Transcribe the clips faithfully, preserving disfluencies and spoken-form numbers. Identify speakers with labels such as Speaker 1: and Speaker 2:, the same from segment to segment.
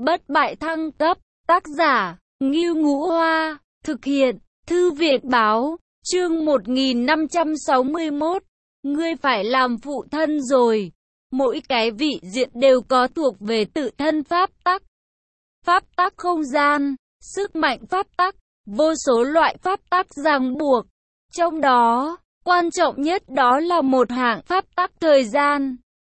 Speaker 1: bất bại thăng cấp, tác giả, Ngưu Ngũ Hoa, thực hiện, Thư viện Báo, chương một nghìn năm trăm sáu mươi mốt, ngươi phải làm phụ thân rồi. Mỗi cái vị diện đều có thuộc về tự thân pháp tắc. Pháp tắc không gian, sức mạnh pháp tắc, vô số loại pháp tắc ràng buộc. Trong đó, quan trọng nhất đó là một hạng pháp tắc thời gian.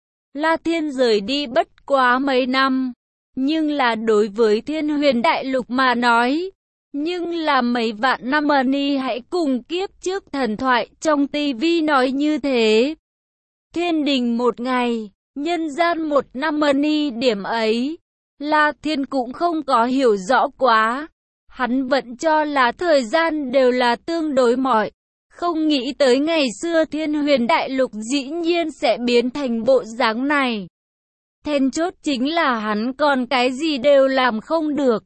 Speaker 1: La Thiên rời đi bất quá mấy năm, nhưng là đối với Thiên Huyền Đại Lục mà nói, nhưng là mấy vạn năm ni hãy cùng kiếp trước thần thoại trong tivi nói như thế. Thiên đình một ngày, nhân gian một năm ni điểm ấy, La Thiên cũng không có hiểu rõ quá. Hắn vẫn cho là thời gian đều là tương đối mọi. Không nghĩ tới ngày xưa Thiên Huyền Đại Lục dĩ nhiên sẽ biến thành bộ dáng này. Then chốt chính là hắn còn cái gì đều làm không được.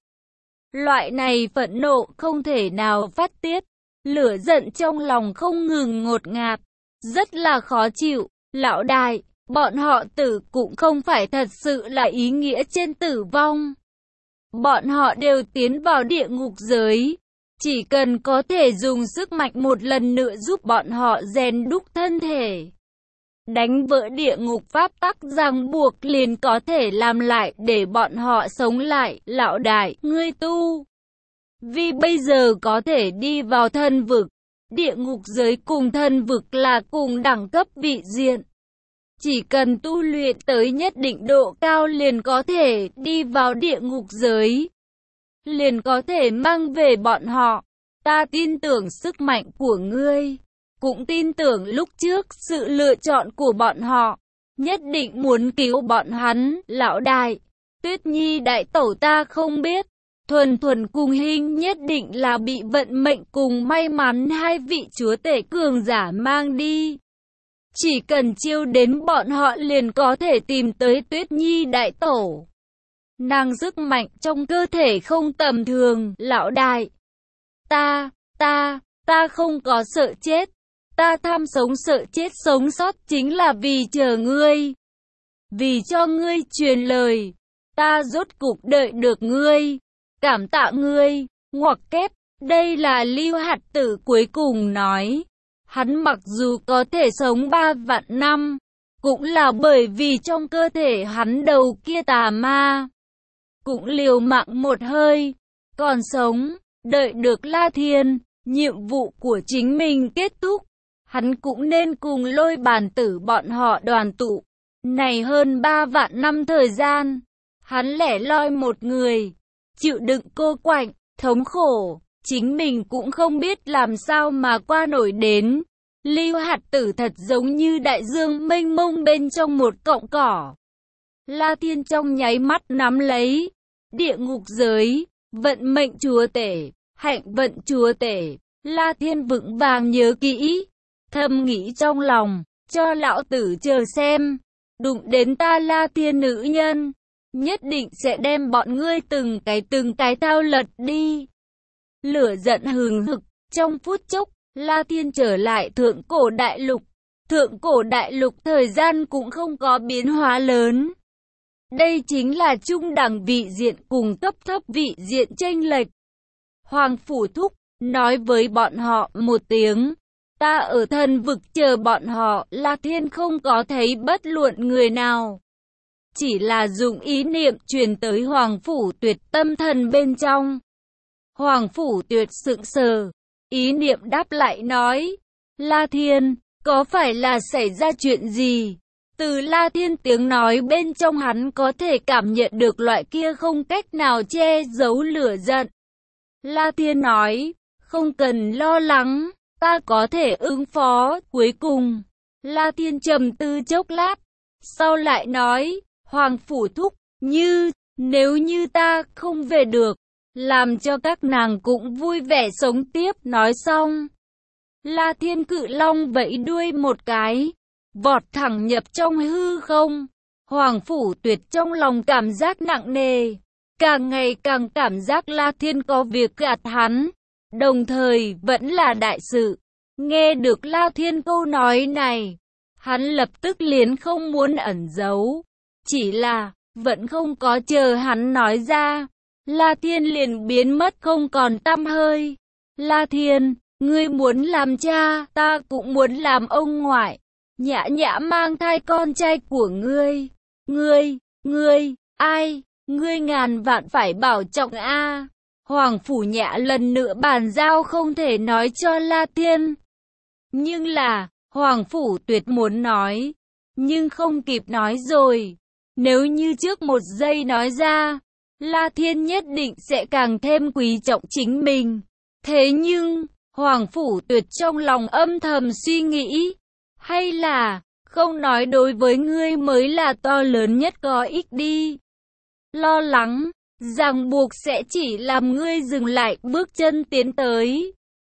Speaker 1: Loại này phẫn nộ không thể nào phát tiết. Lửa giận trong lòng không ngừng ngột ngạt. Rất là khó chịu. Lão đại, bọn họ tử cũng không phải thật sự là ý nghĩa trên tử vong. Bọn họ đều tiến vào địa ngục giới. Chỉ cần có thể dùng sức mạnh một lần nữa giúp bọn họ rèn đúc thân thể. Đánh vỡ địa ngục pháp tắc ràng buộc liền có thể làm lại để bọn họ sống lại. Lão đại, ngươi tu. Vì bây giờ có thể đi vào thân vực. Địa ngục giới cùng thân vực là cùng đẳng cấp vị diện. Chỉ cần tu luyện tới nhất định độ cao liền có thể đi vào địa ngục giới. Liền có thể mang về bọn họ. Ta tin tưởng sức mạnh của ngươi. Cũng tin tưởng lúc trước sự lựa chọn của bọn họ. Nhất định muốn cứu bọn hắn. Lão đại, Tuyết Nhi đại tẩu ta không biết. Thuần thuần cùng hình nhất định là bị vận mệnh cùng may mắn hai vị chúa tể cường giả mang đi. Chỉ cần chiêu đến bọn họ liền có thể tìm tới Tuyết Nhi đại tổ. Nàng sức mạnh trong cơ thể không tầm thường. Lão đại, ta, ta, ta không có sợ chết. Ta tham sống sợ chết sống sót chính là vì chờ ngươi. Vì cho ngươi truyền lời. Ta rốt cục đợi được ngươi. Cảm tạ ngươi. Ngoặc kép, đây là Lưu Hạt Tử cuối cùng nói. Hắn mặc dù có thể sống ba vạn năm, cũng là bởi vì trong cơ thể hắn đầu kia tà ma. Cũng liều mạng một hơi, còn sống, đợi được La Thiên, nhiệm vụ của chính mình kết thúc. Hắn cũng nên cùng Lôi Bàn Tử bọn họ đoàn tụ. Này hơn ba vạn năm thời gian, hắn lẻ loi một người, chịu đựng cô quạnh, thống khổ, chính mình cũng không biết làm sao mà qua nổi đến. Lưu Hạt Tử thật giống như đại dương mênh mông bên trong một cọng cỏ. La Thiên trong nháy mắt nắm lấy địa ngục giới, vận mệnh chúa tể, hạnh vận chúa tể. La Thiên vững vàng nhớ kỹ, thầm nghĩ trong lòng, cho lão tử chờ xem, đụng đến ta La Thiên nữ nhân, nhất định sẽ đem bọn ngươi từng cái từng cái thao lật đi. Lửa giận hừng hực, trong phút chốc, La Thiên trở lại thượng cổ đại lục. Thượng cổ đại lục thời gian cũng không có biến hóa lớn. Đây chính là trung đẳng vị diện cùng cấp thấp vị diện chênh lệch. Hoàng Phủ Thúc nói với bọn họ một tiếng. Ta ở thần vực chờ bọn họ. La Thiên không có thấy bất luận người nào. Chỉ là dùng ý niệm truyền tới Hoàng Phủ Tuyệt tâm thần bên trong. Hoàng Phủ Tuyệt sững sờ. Ý niệm đáp lại nói, La Thiên, có phải là xảy ra chuyện gì? Từ La Thiên tiếng nói bên trong hắn có thể cảm nhận được loại kia không cách nào che giấu lửa giận. La Thiên nói, không cần lo lắng, ta có thể ứng phó. Cuối cùng, La Thiên trầm tư chốc lát, sau lại nói, Hoàng Phủ Thúc, như, nếu như ta không về được, làm cho các nàng cũng vui vẻ sống tiếp. Nói xong, La Thiên cự long vẫy đuôi một cái, vọt thẳng nhập trong hư không. Hoàng Phủ Tuyệt trong lòng cảm giác nặng nề, càng ngày càng cảm giác La Thiên có việc gạt hắn, đồng thời vẫn là đại sự. Nghe được La Thiên câu nói này, hắn lập tức liền không muốn ẩn giấu, chỉ là Vẫn không có chờ hắn nói ra, La Thiên liền biến mất không còn tăm hơi. La Thiên, ngươi muốn làm cha, ta cũng muốn làm ông ngoại. Nhã Nhã mang thai con trai của ngươi. Ngươi, ngươi, ai, ngươi ngàn vạn phải bảo trọng a. Hoàng Phủ Nhã lần nữa bàn giao không thể nói cho La Thiên. Nhưng là, Hoàng Phủ Tuyệt muốn nói, nhưng không kịp nói rồi. Nếu như trước một giây nói ra, La Thiên nhất định sẽ càng thêm quý trọng chính mình. Thế nhưng, Hoàng Phủ Tuyệt trong lòng âm thầm suy nghĩ, hay là, không nói đối với ngươi mới là to lớn nhất có ích đi. Lo lắng, ràng buộc sẽ chỉ làm ngươi dừng lại bước chân tiến tới.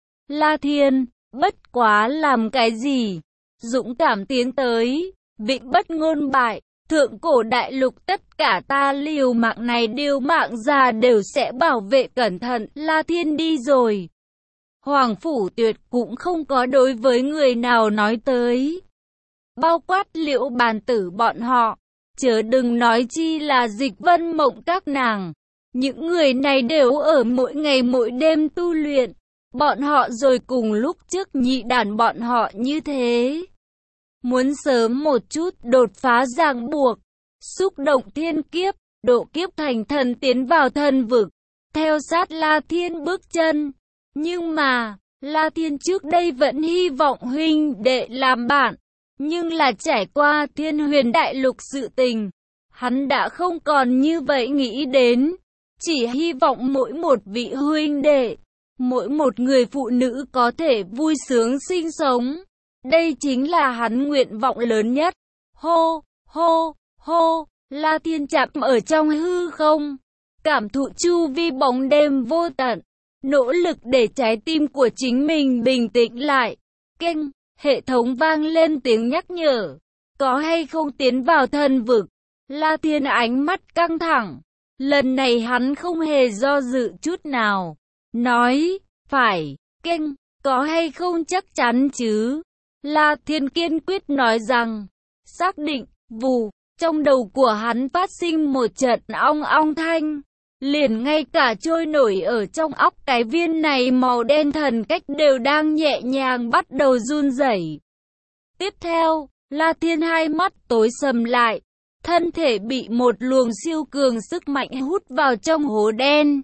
Speaker 1: La Thiên, bất quá làm cái gì? Dũng cảm tiến tới, vĩnh bất ngôn bại. Thượng cổ đại lục tất cả ta liều mạng này đều mạng già đều sẽ bảo vệ cẩn thận. La Thiên đi rồi. Hoàng Phủ Tuyệt cũng không có đối với người nào nói tới. Bao quát Liễu Bàn Tử bọn họ. Chớ đừng nói chi là Dịch Vân Mộng các nàng. Những người này đều ở mỗi ngày mỗi đêm tu luyện. Bọn họ rồi cùng lúc trước nhị đàn bọn họ như thế. Muốn sớm một chút đột phá ràng buộc, xúc động thiên kiếp, độ kiếp thành thần tiến vào thần vực, theo sát La Thiên bước chân. Nhưng mà, La Thiên trước đây vẫn hy vọng huynh đệ làm bạn, nhưng là trải qua Thiên Huyền Đại Lục sự tình, hắn đã không còn như vậy nghĩ đến, chỉ hy vọng mỗi một vị huynh đệ, mỗi một người phụ nữ có thể vui sướng sinh sống. Đây chính là hắn nguyện vọng lớn nhất. Hô, hô, hô, La Thiên chạm ở trong hư không, cảm thụ chu vi bóng đêm vô tận, nỗ lực để trái tim của chính mình bình tĩnh lại. Keng, hệ thống vang lên tiếng nhắc nhở, có hay không tiến vào thần vực. La Thiên ánh mắt căng thẳng, lần này hắn không hề do dự chút nào, nói, phải. Keng, có hay không chắc chắn chứ? La Thiên kiên quyết nói rằng, xác định. Vù, trong đầu của hắn phát sinh một trận ong ong thanh, liền ngay cả trôi nổi ở trong óc cái viên này màu đen thần cách đều đang nhẹ nhàng bắt đầu run rẩy. Tiếp theo, La Thiên hai mắt tối sầm lại, thân thể bị một luồng siêu cường sức mạnh hút vào trong hố đen.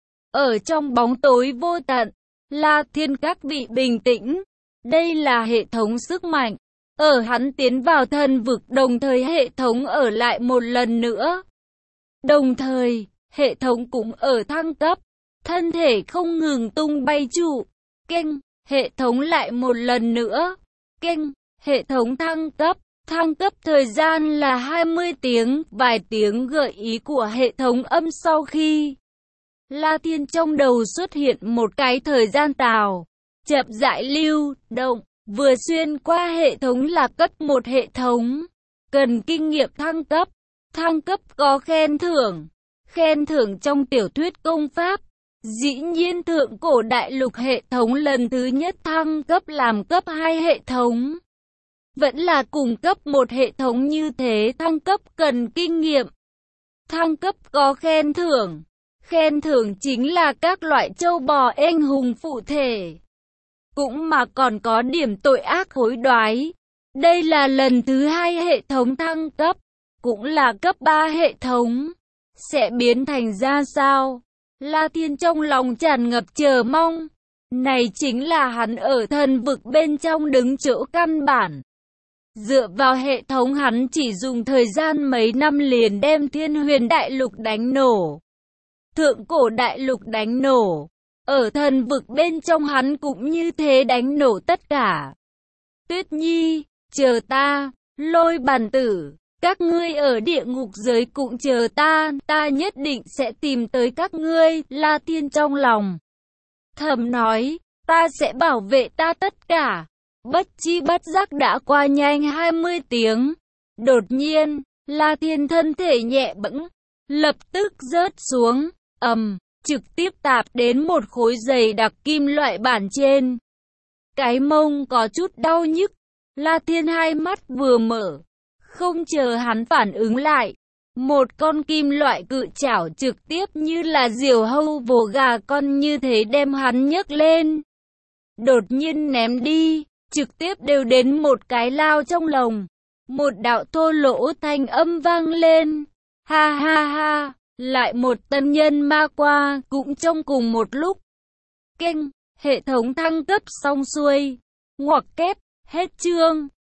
Speaker 1: Ở trong bóng tối vô tận, La Thiên các vị bình tĩnh. Đây là hệ thống sức mạnh. Ở hắn tiến vào thần vực đồng thời hệ thống ở lại một lần nữa. Đồng thời, hệ thống cũng ở thăng cấp. Thân thể không ngừng tung bay trụ. Keng, hệ thống lại một lần nữa. Keng, hệ thống thăng cấp. Thăng cấp thời gian là hai mươi tiếng. Vài tiếng gợi ý của hệ thống âm sau khi La Thiên trong đầu xuất hiện một cái thời gian tàu. Chậm rãi lưu động, vừa xuyên qua hệ thống là cấp một hệ thống. Cần kinh nghiệm thăng cấp. Thăng cấp có khen thưởng. Khen thưởng trong tiểu thuyết công pháp. Dĩ nhiên thượng cổ đại lục hệ thống lần thứ nhất thăng cấp làm cấp hai hệ thống. Vẫn là cùng cấp một hệ thống như thế, thăng cấp cần kinh nghiệm. Thăng cấp có khen thưởng. Khen thưởng chính là các loại châu bò anh hùng phụ thể. Cũng mà còn có điểm tội ác hối đoái. Đây là lần thứ hai hệ thống thăng cấp, cũng là cấp ba hệ thống. Sẽ biến thành ra sao? La Thiên trong lòng tràn ngập chờ mong. Này chính là hắn ở thần vực bên trong đứng chỗ căn bản. Dựa vào hệ thống hắn chỉ dùng thời gian mấy năm liền đem Thiên Huyền Đại Lục đánh nổ. Thượng cổ đại lục đánh nổ. Ở thần vực bên trong hắn cũng như thế đánh nổ tất cả. Tuyết Nhi, chờ ta, Lôi Bàn Tử, các ngươi ở địa ngục giới cũng chờ ta, ta nhất định sẽ tìm tới các ngươi. La Thiên trong lòng thầm nói, ta sẽ bảo vệ ta tất cả. Bất chi bất giác đã qua nhanh hai mươi tiếng. Đột nhiên, La Thiên thân thể nhẹ bẫng, lập tức rớt xuống, ầm. Trực tiếp tạp đến một khối dày đặc kim loại bản trên. Cái mông có chút đau nhức. La Thiên hai mắt vừa mở. Không chờ hắn phản ứng lại. Một con kim loại cự chảo trực tiếp như là diều hâu vồ gà con như thế đem hắn nhấc lên. Đột nhiên ném đi, trực tiếp đều đến một cái lao trong lồng. Một đạo thô lỗ thanh âm vang lên. Ha ha ha, lại một tân nhân ma qua, cũng trong cùng một lúc. Kênh, hệ thống thăng cấp xong xuôi. Ngoặc kép, hết chương.